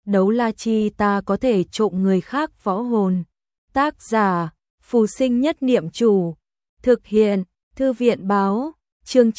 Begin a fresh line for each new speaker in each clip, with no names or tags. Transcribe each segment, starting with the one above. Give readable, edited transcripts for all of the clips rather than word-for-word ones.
đấu la chi ta có thể trộm người khác võ hồn. Tác giả, Phù Sinh Nhất Niệm Chủ. Thực hiện, Thư viện báo, chương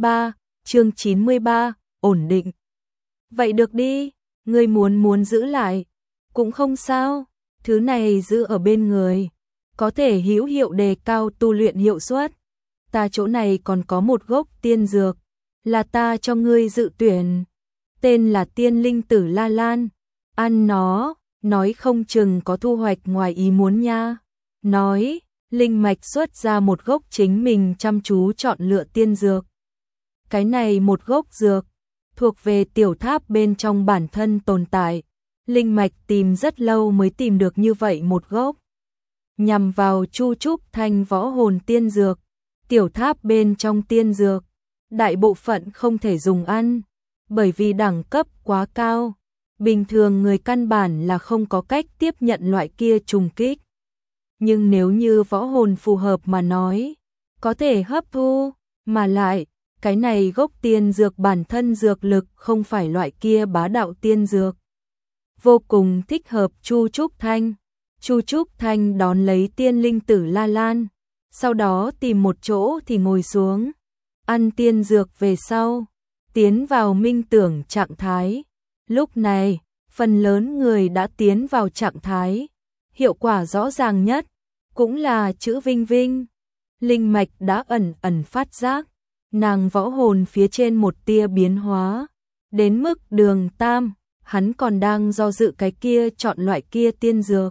93, ổn định. Vậy được đi, ngươi muốn giữ lại, cũng không sao, thứ này giữ ở bên người, có thể hữu hiệu đề cao tu luyện hiệu suất. Ta chỗ này còn có một gốc tiên dược, là ta cho ngươi dự tuyển, tên là Tiên Linh Tử La Lan, ăn nó, nói không chừng có thu hoạch ngoài ý muốn nha. Nói, Linh Mạch xuất ra một gốc chính mình chăm chú chọn lựa tiên dược. Cái này một gốc dược, thuộc về tiểu tháp bên trong bản thân tồn tại. Linh Mạch tìm rất lâu mới tìm được như vậy một gốc. Nhằm vào Chu Trúc Thanh võ hồn tiên dược, tiểu tháp bên trong tiên dược, đại bộ phận không thể dùng ăn, bởi vì đẳng cấp quá cao. Bình thường người căn bản là không có cách tiếp nhận loại kia trùng kích. Nhưng nếu như võ hồn phù hợp mà nói, có thể hấp thu, mà lại, cái này gốc tiên dược bản thân dược lực không phải loại kia bá đạo tiên dược. Vô cùng thích hợp Chu Trúc Thanh. Chu Trúc Thanh đón lấy Tiên Linh Tử La Lan, sau đó tìm một chỗ thì ngồi xuống, ăn tiên dược về sau, tiến vào minh tưởng trạng thái. Lúc này, phần lớn người đã tiến vào trạng thái, hiệu quả rõ ràng nhất, cũng là chữ Vinh Vinh. Linh Mạch đã ẩn phát giác, nàng võ hồn phía trên một tia biến hóa, đến mức Đường Tam, hắn còn đang do dự cái kia chọn loại kia tiên dược.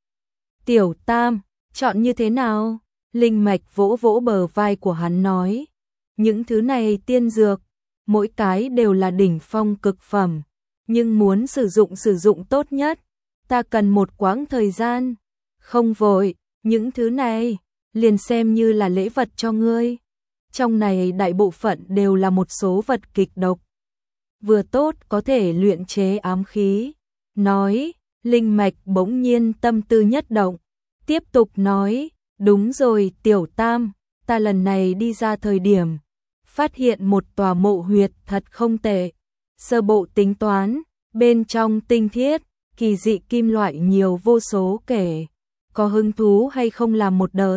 Tiểu Tam, chọn như thế nào? Linh Mạch vỗ vỗ bờ vai của hắn nói, những thứ này tiên dược, mỗi cái đều là đỉnh phong cực phẩm, nhưng muốn sử dụng tốt nhất, ta cần một quãng thời gian, không vội, những thứ này, liền xem như là lễ vật cho ngươi. Trong này đại bộ phận đều là một số vật kịch độc, vừa tốt có thể luyện chế ám khí. Nói, Linh Mạch bỗng nhiên tâm tư nhất động, tiếp tục nói, đúng rồi Tiểu Tam, ta lần này đi ra thời điểm, phát hiện một tòa mộ huyệt thật không tệ, sơ bộ tính toán, bên trong tinh thiết, kỳ dị kim loại nhiều vô số kể, có hứng thú hay không làm một đợt?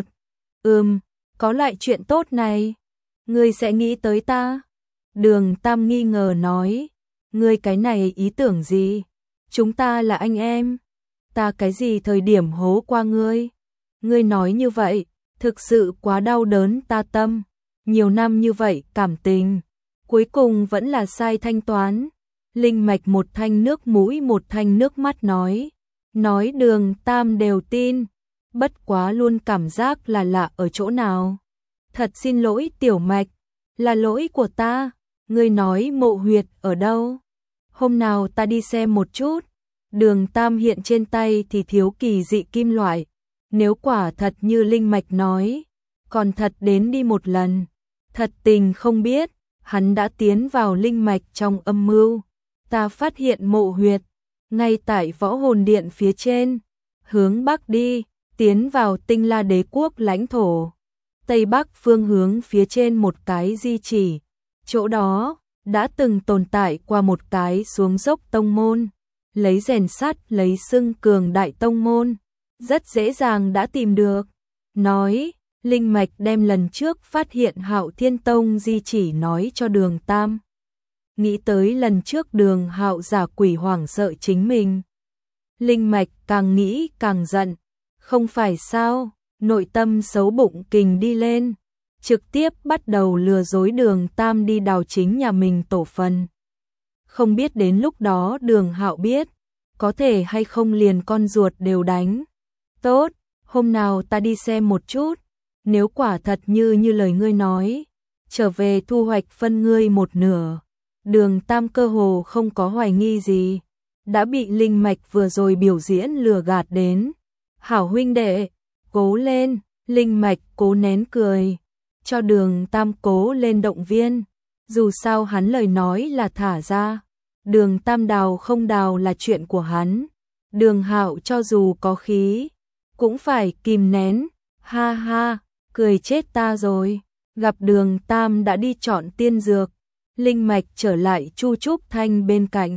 Có lại chuyện tốt này, ngươi sẽ nghĩ tới ta? Đường Tam nghi ngờ nói, ngươi cái này ý tưởng gì? Chúng ta là anh em, ta cái gì thời điểm hố qua ngươi? Ngươi nói như vậy, thực sự quá đau đớn ta tâm, nhiều năm như vậy cảm tình, cuối cùng vẫn là sai thanh toán. Linh Mạch một thanh nước mũi một thanh nước mắt nói Đường Tam đều tin, bất quá luôn cảm giác là lạ ở chỗ nào. Thật xin lỗi Tiểu Mạch, là lỗi của ta, ngươi nói mộ huyệt ở đâu? Hôm nào ta đi xem một chút. Đường Tam hiện trên tay thì thiếu kỳ dị kim loại, nếu quả thật như Linh Mạch nói, còn thật đến đi một lần. Thật tình không biết, hắn đã tiến vào Linh Mạch trong âm mưu. Ta phát hiện mộ huyệt, ngay tại võ hồn điện phía trên, hướng Bắc đi, tiến vào Tinh La Đế quốc lãnh thổ. Tây Bắc phương hướng phía trên một cái di chỉ, chỗ đó đã từng tồn tại qua một cái xuống dốc tông môn, lấy rèn sắt lấy xưng cường đại tông môn, rất dễ dàng đã tìm được. Nói, Linh Mạch đem lần trước phát hiện Hạo Thiên Tông di chỉ nói cho Đường Tam. Nghĩ tới lần trước Đường Hạo giả quỷ hoảng sợ chính mình, Linh Mạch càng nghĩ càng giận, không phải sao, nội tâm xấu bụng kình đi lên, trực tiếp bắt đầu lừa dối Đường Tam đi đào chính nhà mình tổ phần. Không biết đến lúc đó Đường Hạo biết, có thể hay không liền con ruột đều đánh. Tốt, hôm nào ta đi xem một chút, nếu quả thật như lời ngươi nói, trở về thu hoạch phân ngươi một nửa. Đường Tam cơ hồ không có hoài nghi gì, đã bị Linh Mạch vừa rồi biểu diễn lừa gạt đến. Hảo huynh đệ, cố lên, Linh Mạch cố nén cười, cho Đường Tam cố lên động viên, dù sao hắn lời nói là thả ra. Đường Tam đào không đào là chuyện của hắn, Đường Hạo cho dù có khí, cũng phải kìm nén, ha ha, cười chết ta rồi. Gặp Đường Tam đã đi chọn tiên dược, Linh Mạch trở lại Chu Trúc Thanh bên cạnh,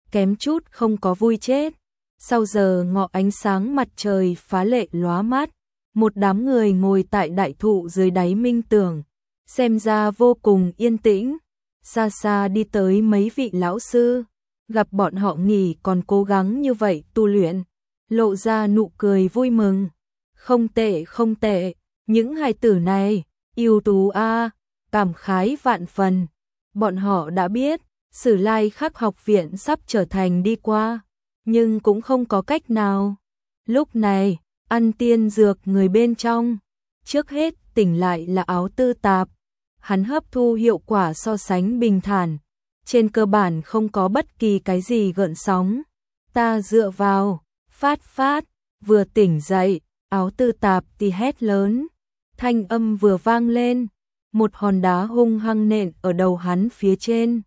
kém chút không có vui chết. Sau giờ ngọ ánh sáng mặt trời phá lệ lóa mắt, một đám người ngồi tại đại thụ dưới đáy minh tường, xem ra vô cùng yên tĩnh. Xa xa đi tới mấy vị lão sư, gặp bọn họ nghỉ còn cố gắng như vậy tu luyện, lộ ra nụ cười vui mừng. Không tệ không tệ, những hài tử này, ưu tú a, cảm khái vạn phần. Bọn họ đã biết, Sử Lai Khắc học viện sắp trở thành đi qua, nhưng cũng không có cách nào. Lúc này, ăn tiên dược người bên trong, trước hết tỉnh lại là Áo Tư Tạp. Hắn hấp thu hiệu quả so sánh bình thản, trên cơ bản không có bất kỳ cái gì gợn sóng. Ta dựa vào, phát, vừa tỉnh dậy, Áo Tư Tạp thì hét lớn. Thanh âm vừa vang lên, một hòn đá hung hăng nện ở đầu hắn phía trên.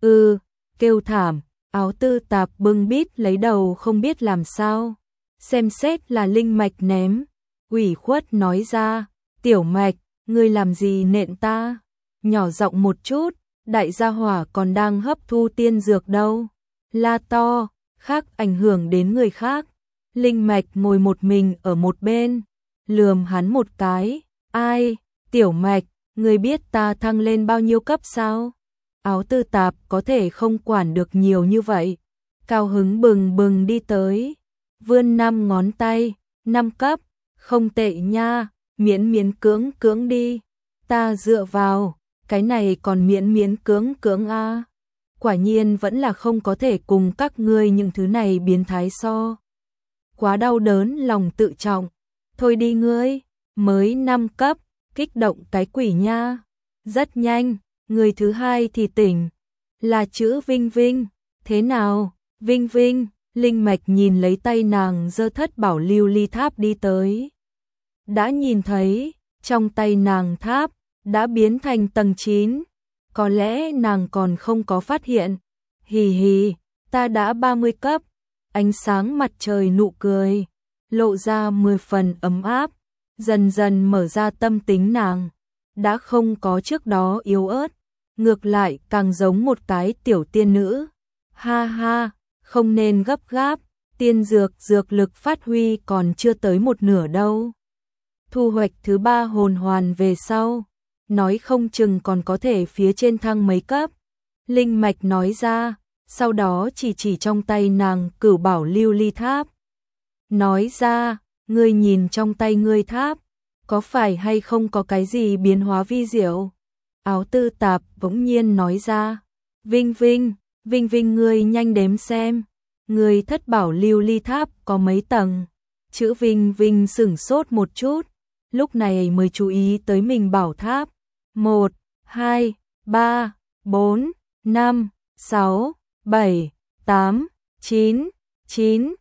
Kêu thảm, Áo Tư Tạp bưng bít lấy đầu không biết làm sao. Xem xét là linh mạch ném, ủy khuất nói ra, tiểu mạch, ngươi làm gì nện ta? Nhỏ giọng một chút, đại gia hỏa còn đang hấp thu tiên dược đâu. La to, khác ảnh hưởng đến người khác. Linh mạch ngồi một mình ở một bên, lườm hắn một cái. Ai, tiểu mạch, ngươi biết ta thăng lên bao nhiêu cấp sao? Áo Tư Tạp có thể không quản được nhiều như vậy. Cao hứng bừng bừng đi tới, vươn 5 ngón tay, 5 cấp, không tệ nha, miễn cưỡng đi. Ta dựa vào, cái này còn miễn cưỡng a. Quả nhiên vẫn là không có thể cùng các ngươi những thứ này biến thái so. Quá đau đớn lòng tự trọng. Thôi đi ngươi, mới 5 cấp, kích động cái quỷ nha. Rất nhanh, người thứ hai thì tỉnh, là chữ Vinh Vinh. Thế nào, Vinh Vinh? Linh mạch nhìn lấy tay nàng giơ thất bảo lưu ly tháp đi tới. Đã nhìn thấy, trong tay nàng tháp đã biến thành tầng 9. Có lẽ nàng còn không có phát hiện. Hì hì, ta đã 30 cấp. Ánh sáng mặt trời nụ cười, lộ ra 10 phần ấm áp, dần dần mở ra tâm tính nàng. Đã không có trước đó yếu ớt, ngược lại càng giống một cái tiểu tiên nữ. Ha ha, không nên gấp gáp, tiên dược lực phát huy còn chưa tới một nửa đâu. Thu hoạch thứ 3 hồn hoàn về sau, nói không chừng còn có thể phía trên thăng mấy cấp. Linh mạch nói ra, sau đó chỉ trong tay nàng cửu bảo lưu ly tháp. Nói ra, ngươi nhìn trong tay ngươi tháp, có phải hay không có cái gì biến hóa vi diệu? Áo Tư Tạp bỗng nhiên nói ra, Vinh Vinh ngươi nhanh đếm xem, ngươi thất bảo lưu ly tháp có mấy tầng? Chữ Vinh Vinh sửng sốt một chút, lúc này mới chú ý tới mình bảo tháp. 1, 2, 3, 4, 5, 6, 7, 8, 9,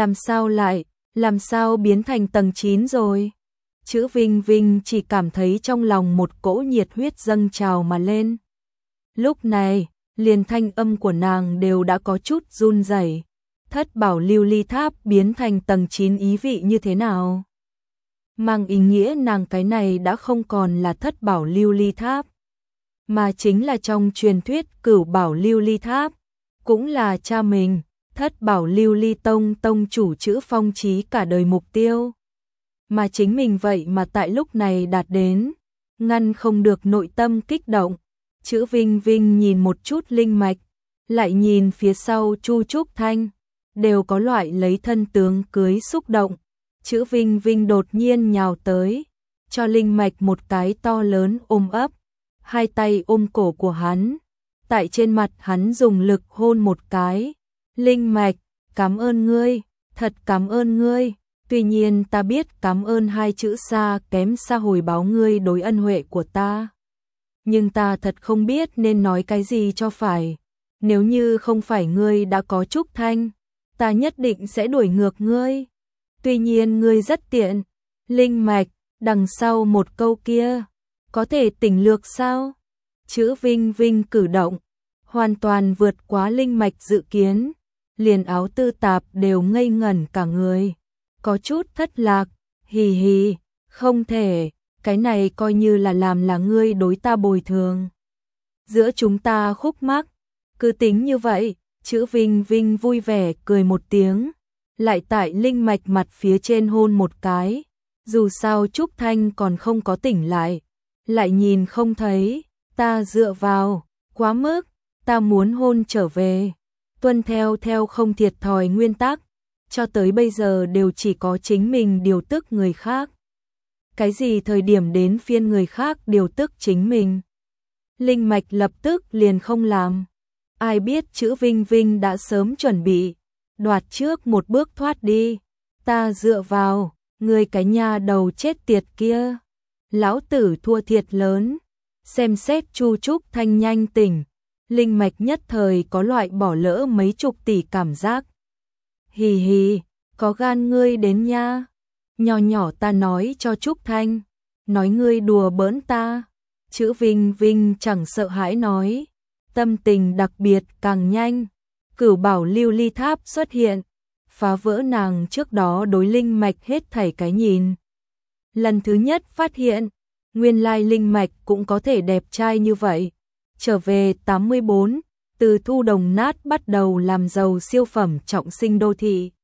làm sao biến thành tầng 9 rồi? Chữ Vinh Vinh chỉ cảm thấy trong lòng một cỗ nhiệt huyết dâng trào mà lên. Lúc này, liền thanh âm của nàng đều đã có chút run rẩy. Thất bảo lưu ly tháp biến thành tầng 9 ý vị như thế nào? Mang ý nghĩa nàng cái này đã không còn là thất bảo lưu ly tháp, mà chính là trong truyền thuyết cửu bảo lưu ly tháp, cũng là cha mình, thất bảo lưu ly tông chủ chữ Phong Chí cả đời mục tiêu. Mà chính mình vậy mà tại lúc này đạt đến, ngăn không được nội tâm kích động. Chữ Vinh Vinh nhìn một chút linh mạch, lại nhìn phía sau Chu Trúc Thanh, đều có loại lấy thân tướng cưới xúc động. Chữ Vinh Vinh đột nhiên nhào tới, cho linh mạch một cái to lớn ôm ấp, hai tay ôm cổ của hắn, tại trên mặt hắn dùng lực hôn một cái. Linh mạch, cảm ơn ngươi, thật cảm ơn ngươi. Tuy nhiên ta biết cảm ơn hai chữ xa kém xa hồi báo ngươi đối ân huệ của ta. Nhưng ta thật không biết nên nói cái gì cho phải. Nếu như không phải ngươi đã có Trúc Thanh, ta nhất định sẽ đuổi ngược ngươi. Tuy nhiên ngươi rất tiện. Linh mạch, đằng sau một câu kia, có thể tỉnh lược sao? Chữ Vinh Vinh cử động, hoàn toàn vượt quá linh mạch dự kiến. Liền Áo Tư Tạp đều ngây ngẩn cả người. Có chút thất lạc, hì hì, không thể, cái này coi như là làm là ngươi đối ta bồi thường. Giữa chúng ta khúc mắc, cứ tính như vậy, Chữ Vinh Vinh vui vẻ cười một tiếng, lại tại linh mạch mặt phía trên hôn một cái. Dù sao Trúc Thanh còn không có tỉnh lại nhìn không thấy, ta dựa vào, quá mức, ta muốn hôn trở về. Tuân theo không thiệt thòi nguyên tắc, cho tới bây giờ đều chỉ có chính mình điều tức người khác. Cái gì thời điểm đến phiên người khác điều tức chính mình? Linh mạch lập tức liền không làm. Ai biết chữ Vinh Vinh đã sớm chuẩn bị, đoạt trước một bước thoát đi. Ta dựa vào, người cái nhà đầu chết tiệt kia. Lão tử thua thiệt lớn. Xem xét Chu Trúc Thanh nhanh tỉnh, linh mạch nhất thời có loại bỏ lỡ mấy chục tỷ cảm giác. Hì hì, có gan ngươi đến nha. Nhỏ nhỏ ta nói cho Trúc Thanh, nói ngươi đùa bỡn ta. Chữ Vinh Vinh chẳng sợ hãi nói, tâm tình đặc biệt càng nhanh. Cửu bảo lưu ly tháp xuất hiện, phá vỡ nàng trước đó đối linh mạch hết thảy cái nhìn. Lần thứ nhất phát hiện, nguyên lai linh mạch cũng có thể đẹp trai như vậy. Trở về 84, từ thu đồng nát bắt đầu làm giàu siêu phẩm trọng sinh đô thị.